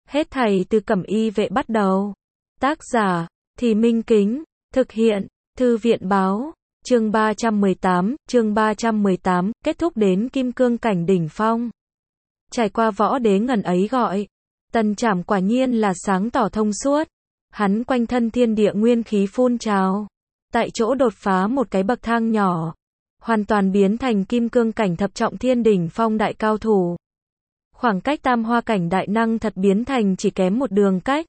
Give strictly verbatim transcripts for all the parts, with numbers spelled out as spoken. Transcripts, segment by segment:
Hết thảy từ Cẩm Y Vệ bắt đầu. Tác giả, Thì Minh Kính, thực hiện, Thư viện Báo, chương ba trăm mười tám, chương ba trăm mười tám, kết thúc đến kim cương cảnh đỉnh phong. Trải qua võ đế ngần ấy gọi, Tần Trảm quả nhiên là sáng tỏ thông suốt. Hắn quanh thân thiên địa nguyên khí phun trào, tại chỗ đột phá một cái bậc thang nhỏ, hoàn toàn biến thành kim cương cảnh thập trọng thiên đỉnh phong đại cao thủ. Khoảng cách tam hoa cảnh đại năng thật biến thành chỉ kém một đường cách.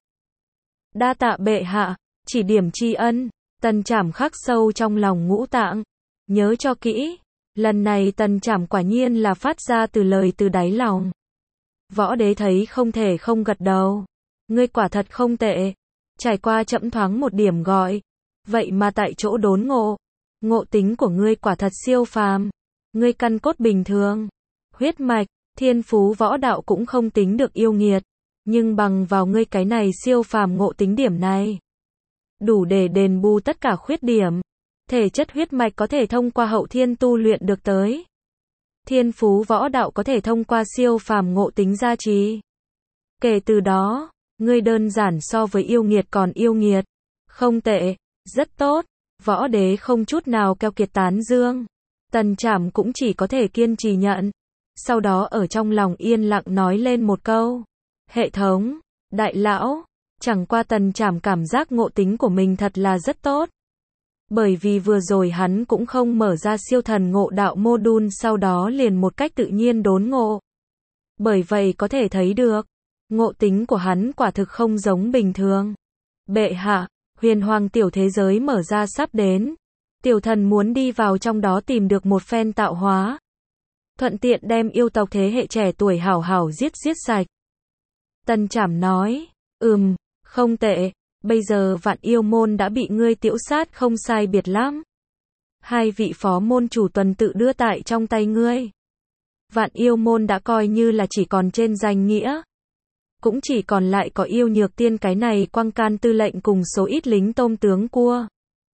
Đa tạ bệ hạ, chỉ điểm tri ân. Tần Trảm khắc sâu trong lòng ngũ tạng. Nhớ cho kỹ, lần này Tần Trảm quả nhiên là phát ra từ lời từ đáy lòng. Võ đế thấy không thể không gật đầu. Ngươi quả thật không tệ. Trải qua chậm thoáng một điểm gọi. Vậy mà tại chỗ đốn ngộ. Ngộ tính của ngươi quả thật siêu phàm. Ngươi căn cốt bình thường. Huyết mạch, thiên phú võ đạo cũng không tính được yêu nghiệt. Nhưng bằng vào ngươi cái này siêu phàm ngộ tính điểm này, đủ để đền bù tất cả khuyết điểm. Thể chất huyết mạch có thể thông qua hậu thiên tu luyện được tới. Thiên phú võ đạo có thể thông qua siêu phàm ngộ tính gia trì. Kể từ đó, ngươi đơn giản so với yêu nghiệt còn yêu nghiệt. Không tệ, rất tốt. Võ đế không chút nào keo kiệt tán dương. Tần Trảm cũng chỉ có thể kiên trì nhận. Sau đó ở trong lòng yên lặng nói lên một câu. Hệ thống, đại lão, chẳng qua Tần Trảm cảm giác ngộ tính của mình thật là rất tốt. Bởi vì vừa rồi hắn cũng không mở ra siêu thần ngộ đạo module, sau đó liền một cách tự nhiên đốn ngộ. Bởi vậy có thể thấy được, ngộ tính của hắn quả thực không giống bình thường. Bệ hạ, huyền hoàng tiểu thế giới mở ra sắp đến. Tiểu thần muốn đi vào trong đó tìm được một phen tạo hóa. Thuận tiện đem yêu tộc thế hệ trẻ tuổi hảo hảo giết giết sạch. Tần Trảm nói, ừm, không tệ, bây giờ vạn yêu môn đã bị ngươi tiễu sát không sai biệt lắm. Hai vị phó môn chủ tuần tự đưa tại trong tay ngươi. Vạn yêu môn đã coi như là chỉ còn trên danh nghĩa. Cũng chỉ còn lại có yêu nhược tiên cái này quang can tư lệnh cùng số ít lính tôm tướng cua.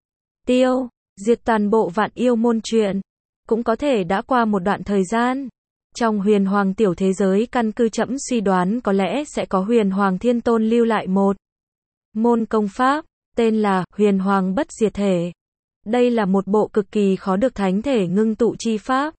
Tiêu, diệt toàn bộ vạn yêu môn chuyện. Cũng có thể đã qua một đoạn thời gian. Trong huyền hoàng tiểu thế giới căn cứ trẫm suy đoán có lẽ sẽ có huyền hoàng thiên tôn lưu lại một môn công pháp, tên là huyền hoàng bất diệt thể. Đây là một bộ cực kỳ khó được thánh thể ngưng tụ chi pháp.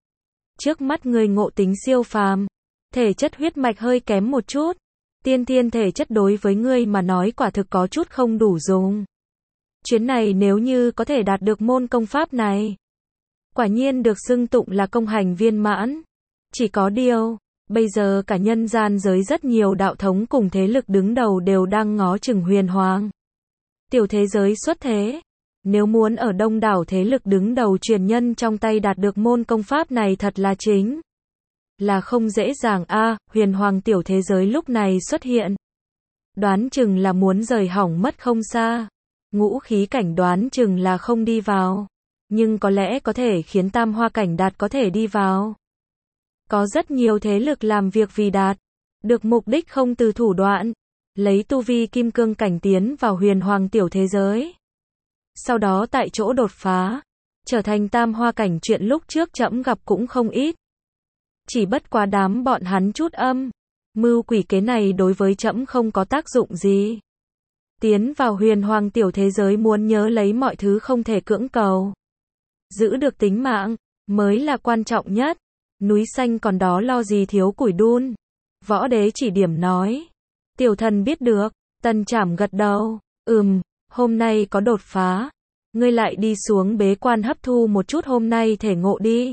Trước mắt người ngộ tính siêu phàm, thể chất huyết mạch hơi kém một chút. Tiên thiên thể chất đối với ngươi mà nói quả thực có chút không đủ dùng. Chuyến này nếu như có thể đạt được môn công pháp này, quả nhiên được xưng tụng là công hành viên mãn. Chỉ có điều, bây giờ cả nhân gian giới rất nhiều đạo thống cùng thế lực đứng đầu đều đang ngó chừng huyền hoàng tiểu thế giới xuất thế. Nếu muốn ở đông đảo thế lực đứng đầu truyền nhân trong tay đạt được môn công pháp này thật là chính là không dễ dàng a. À, huyền hoàng tiểu thế giới lúc này xuất hiện, đoán chừng là muốn rời hỏng mất không xa. Ngũ khí cảnh đoán chừng là không đi vào, nhưng có lẽ có thể khiến tam hoa cảnh đạt có thể đi vào. Có rất nhiều thế lực làm việc vì đạt được mục đích không từ thủ đoạn, lấy tu vi kim cương cảnh tiến vào huyền hoàng tiểu thế giới. Sau đó tại chỗ đột phá, trở thành tam hoa cảnh, chuyện lúc trước trẫm gặp cũng không ít. Chỉ bất quá đám bọn hắn chút âm mưu quỷ kế này đối với trẫm không có tác dụng gì. Tiến vào huyền hoàng tiểu thế giới muốn nhớ lấy mọi thứ không thể cưỡng cầu. Giữ được tính mạng mới là quan trọng nhất. Núi xanh còn đó lo gì thiếu củi đun. Võ đế chỉ điểm nói. Tiểu thần biết được. Tần Trảm gật đầu. Ừm, hôm nay có đột phá. Ngươi lại đi xuống bế quan hấp thu một chút hôm nay thể ngộ đi.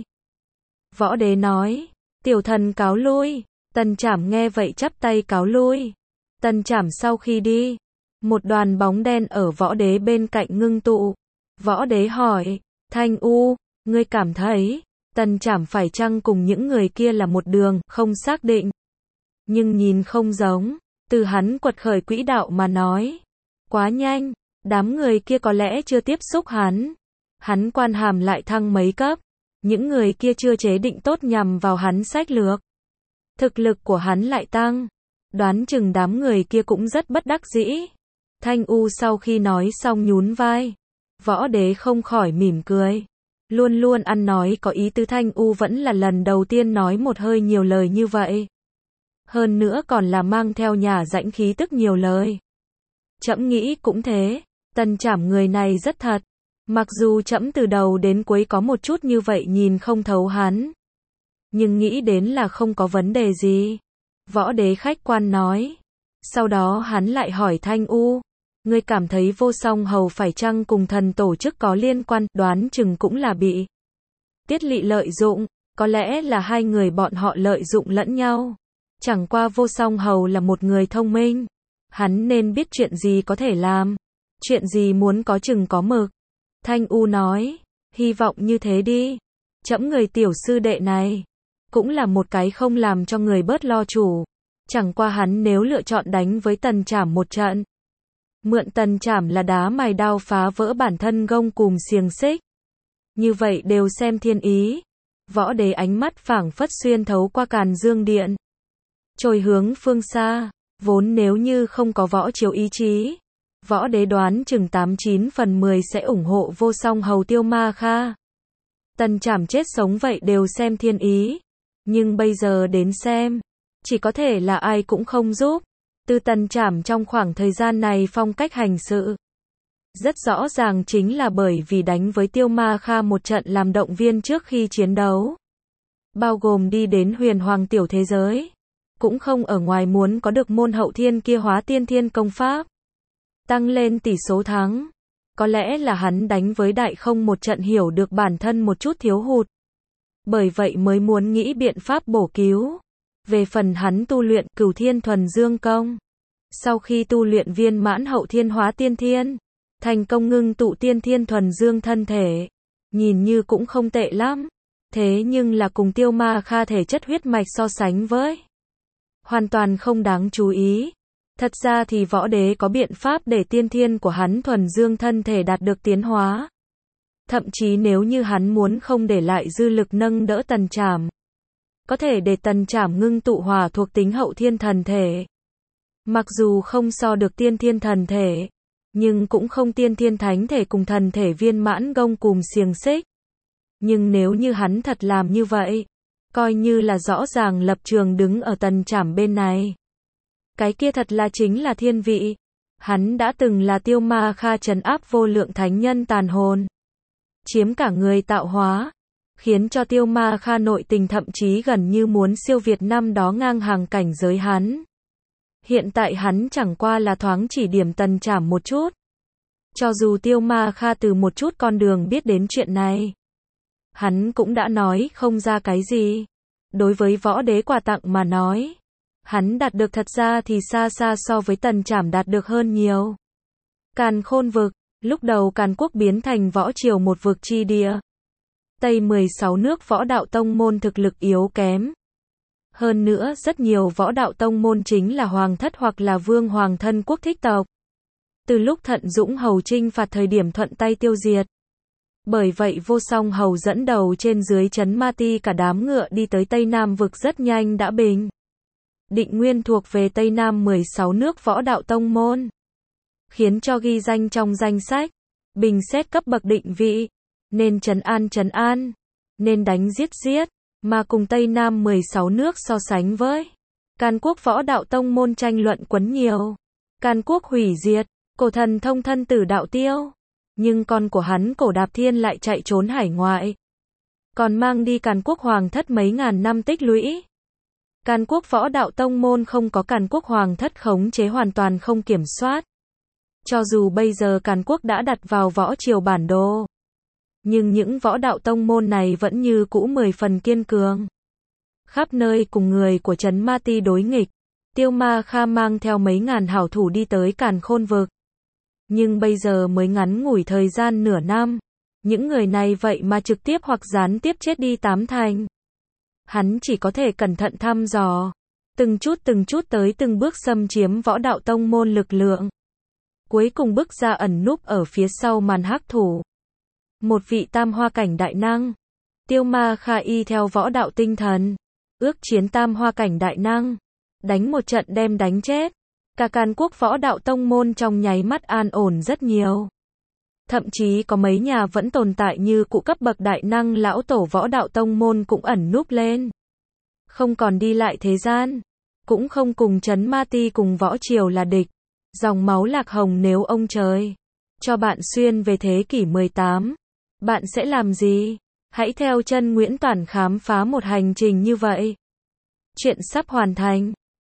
Võ đế nói. Tiểu thần cáo lui. Tần Trảm nghe vậy chắp tay cáo lui. Tần Trảm sau khi đi, một đoàn bóng đen ở võ đế bên cạnh ngưng tụ. Võ đế hỏi. Thanh U, ngươi cảm thấy Tần Trảm phải chăng cùng những người kia là một đường, không xác định. Nhưng nhìn không giống, từ hắn quật khởi quỹ đạo mà nói. Quá nhanh, đám người kia có lẽ chưa tiếp xúc hắn. Hắn quan hàm lại thăng mấy cấp. Những người kia chưa chế định tốt nhằm vào hắn sách lược. Thực lực của hắn lại tăng. Đoán chừng đám người kia cũng rất bất đắc dĩ. Thanh U sau khi nói xong nhún vai. Võ đế không khỏi mỉm cười. Luôn luôn ăn nói có ý tứ Thanh U vẫn là lần đầu tiên nói một hơi nhiều lời như vậy. Hơn nữa còn là mang theo nhà rãnh khí tức nhiều lời. Trẫm nghĩ cũng thế, Tần Trảm người này rất thật. Mặc dù trẫm từ đầu đến cuối có một chút như vậy nhìn không thấu hắn. Nhưng nghĩ đến là không có vấn đề gì. Võ Đế khách quan nói. Sau đó hắn lại hỏi Thanh U. Ngươi cảm thấy Vô Song Hầu phải chăng cùng thần tổ chức có liên quan, đoán chừng cũng là bị Tiết Lỵ lợi dụng, có lẽ là hai người bọn họ lợi dụng lẫn nhau. Chẳng qua Vô Song Hầu là một người thông minh. Hắn nên biết chuyện gì có thể làm. Chuyện gì muốn có chừng có mực. Thanh U nói, hy vọng như thế đi. Trẫm người tiểu sư đệ này, cũng là một cái không làm cho người bớt lo chủ. Chẳng qua hắn nếu lựa chọn đánh với Tần Trảm một trận. Mượn Tần Trảm là đá mài đao phá vỡ bản thân gông cùm xiềng xích. Như vậy đều xem thiên ý. Võ Đế ánh mắt phảng phất xuyên thấu qua Càn Dương Điện. Trồi hướng phương xa, vốn nếu như không có Võ Chiếu ý chí. Võ Đế đoán chừng tám chín phần mười sẽ ủng hộ Vô Song Hầu Tiêu Ma Kha. Tần Trảm chết sống vậy đều xem thiên ý. Nhưng bây giờ đến xem, chỉ có thể là ai cũng không giúp. Từ Tần Trảm trong khoảng thời gian này phong cách hành sự. Rất rõ ràng chính là bởi vì đánh với Tiêu Ma Kha một trận làm động viên trước khi chiến đấu. Bao gồm đi đến huyền hoàng tiểu thế giới. Cũng không ở ngoài muốn có được môn hậu thiên kia hóa tiên thiên công pháp. Tăng lên tỷ số thắng. Có lẽ là hắn đánh với đại không một trận hiểu được bản thân một chút thiếu hụt. Bởi vậy mới muốn nghĩ biện pháp bổ cứu. Về phần hắn tu luyện Cửu Thiên Thuần Dương Công. Sau khi tu luyện viên mãn hậu thiên hóa tiên thiên, thành công ngưng tụ tiên thiên thuần dương thân thể. Nhìn như cũng không tệ lắm. Thế nhưng là cùng Tiêu Ma Kha thể chất huyết mạch so sánh với. Hoàn toàn không đáng chú ý. Thật ra thì Võ Đế có biện pháp để tiên thiên của hắn thuần dương thân thể đạt được tiến hóa. Thậm chí nếu như hắn muốn không để lại dư lực nâng đỡ Tần Trảm. Có thể để Tần Trảm ngưng tụ hỏa thuộc tính hậu thiên thần thể. Mặc dù không so được tiên thiên thần thể, nhưng cũng không tiên thiên thánh thể cùng thần thể viên mãn gông cùm xiềng xích. Nhưng nếu như hắn thật làm như vậy, coi như là rõ ràng lập trường đứng ở Tần Trảm bên này. Cái kia thật là chính là thiên vị. Hắn đã từng là Tiêu Ma Kha trấn áp vô lượng thánh nhân tàn hồn. Chiếm cả người tạo hóa. Khiến cho Tiêu Ma Kha nội tình thậm chí gần như muốn siêu việt năm đó ngang hàng cảnh giới hắn. Hiện tại hắn chẳng qua là thoáng chỉ điểm Tần Trảm một chút. Cho dù Tiêu Ma Kha từ một chút con đường biết đến chuyện này. Hắn cũng đã nói không ra cái gì. Đối với Võ Đế quà tặng mà nói. Hắn đạt được thật ra thì xa xa so với Tần Trảm đạt được hơn nhiều. Càn Khôn vực, lúc đầu Càn Quốc biến thành võ triều một vực chi địa. Tây mười sáu nước võ đạo tông môn thực lực yếu kém. Hơn nữa rất nhiều võ đạo tông môn chính là hoàng thất hoặc là vương hoàng thân quốc thích tộc. Từ lúc Thận Dũng Hầu chinh phạt thời điểm thuận tay tiêu diệt. Bởi vậy Vô Song Hầu dẫn đầu trên dưới trấn Ma Ti cả đám ngựa đi tới Tây Nam vực rất nhanh đã bình. Định nguyên thuộc về Tây Nam mười sáu nước võ đạo tông môn. Khiến cho ghi danh trong danh sách. Bình xét cấp bậc định vị. Nên trấn an trấn an. Nên đánh giết giết. Mà cùng Tây Nam mười sáu nước so sánh với. Càn Quốc võ đạo tông môn tranh luận quấn nhiều. Càn Quốc hủy diệt. Cổ thần thông thân tử đạo tiêu. Nhưng con của hắn Cổ Đạp Thiên lại chạy trốn hải ngoại. Còn mang đi Càn Quốc hoàng thất mấy ngàn năm tích lũy. Càn Quốc võ đạo tông môn không có Càn Quốc hoàng thất khống chế hoàn toàn không kiểm soát. Cho dù bây giờ Càn Quốc đã đặt vào võ triều bản đồ. Nhưng những võ đạo tông môn này vẫn như cũ mười phần kiên cường. Khắp nơi cùng người của trấn Ma Ti đối nghịch. Tiêu Ma Kha mang theo mấy ngàn hảo thủ đi tới Càn Khôn vực. Nhưng bây giờ mới ngắn ngủi thời gian nửa năm. Những người này vậy mà trực tiếp hoặc gián tiếp chết đi tám thành. Hắn chỉ có thể cẩn thận thăm dò. Từng chút từng chút tới từng bước xâm chiếm võ đạo tông môn lực lượng. Cuối cùng bước ra ẩn núp ở phía sau màn hắc thủ. Một vị tam hoa cảnh đại năng. Tiêu Ma Kha y theo võ đạo tinh thần. Ước chiến tam hoa cảnh đại năng. Đánh một trận đem đánh chết. Cả Càn Quốc võ đạo tông môn trong nháy mắt an ổn rất nhiều. Thậm chí có mấy nhà vẫn tồn tại như cụ cấp bậc đại năng lão tổ võ đạo tông môn cũng ẩn núp lên. Không còn đi lại thế gian. cũng không cùng Trấn Ma Ti cùng võ triều là địch. Dòng máu Lạc Hồng nếu ông trời cho bạn xuyên về thế kỷ mười tám, bạn sẽ làm gì? Hãy theo chân Nguyễn Toản khám phá một hành trình như vậy. Chuyện sắp hoàn thành.